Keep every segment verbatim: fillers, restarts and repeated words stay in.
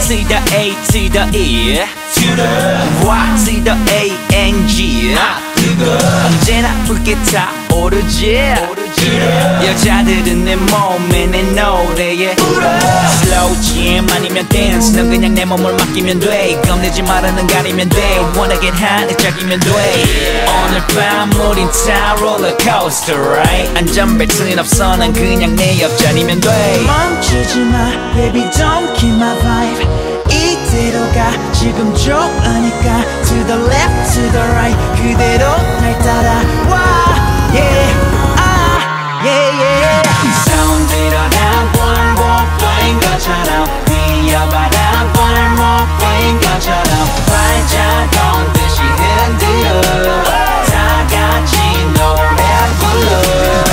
to the A to the E to the Y to the A N G 언제나 붉게 타오르지 여자들은 내 몸에 내 노래에 Slow jam 아니면 dance 넌 그냥 내 몸을 맡기면 돼 겁내지 말아 넌 가리면 돼 Wanna get high 짝이면 돼 오늘 밤 우린 타 롤러코스터 right 안전벨트는 없어 난 그냥 내 옆자리면 돼 멈추지 마 baby don't kill my vibe 이대로 가 지금 좋으니까 To the left to the right 그대로 날 따라와 yeah 아 yeah yeah 손 들어라 볼복인 것처럼 뛰어봐라 볼목인 것처럼 발자국 듯이 흔들어 다 같이 노래 불러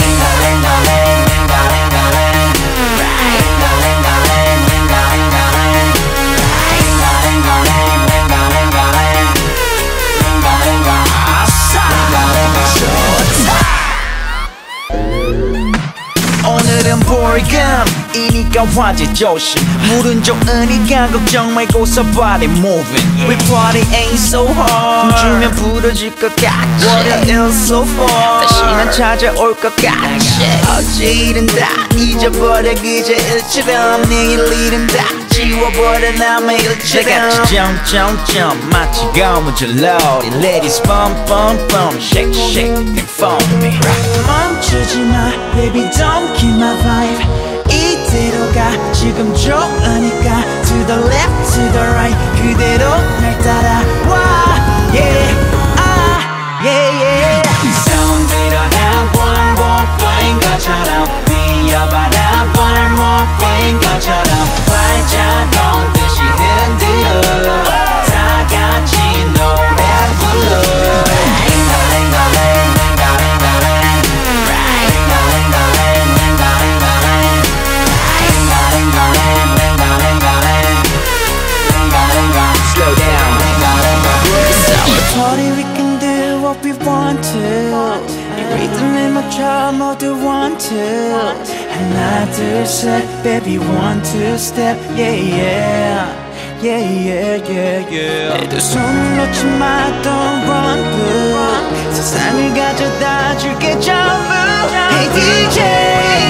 오늘은 볼감이니까 화제 조심 물은 좋으니까 걱정 말고 so body moving We party ain't so hard 춤추면 부러질 것 같지 월요일 so far 다시는 찾아올 것 같지 어제 일은 다 잊어버려 그저 일처럼 내일 일은 다 지워버려 남의 일처럼 내같이 점점점 마치 고무줄로 Ladies bum bum bum shake shake and for me 멈추지 마 baby don't kill my vibe 이대로 가 지금 좋으니까 To the left to the right 그대로 날 따라와 yeah 아 yeah yeah 손 들어라 볼복인 것처럼 뛰어봐라 볼목인 것처럼 발자국 듯이 흔들어 다 같이 노래 불러 Slow down Party we can do what we want to 이 리듬에 맞춰 모두 want to 하나 둘 셋 baby one two step yeah yeah yeah yeah yeah yeah 내 두 손을 놓지 마 don't run good 세상을 가져다 줄게 전부 Hey D J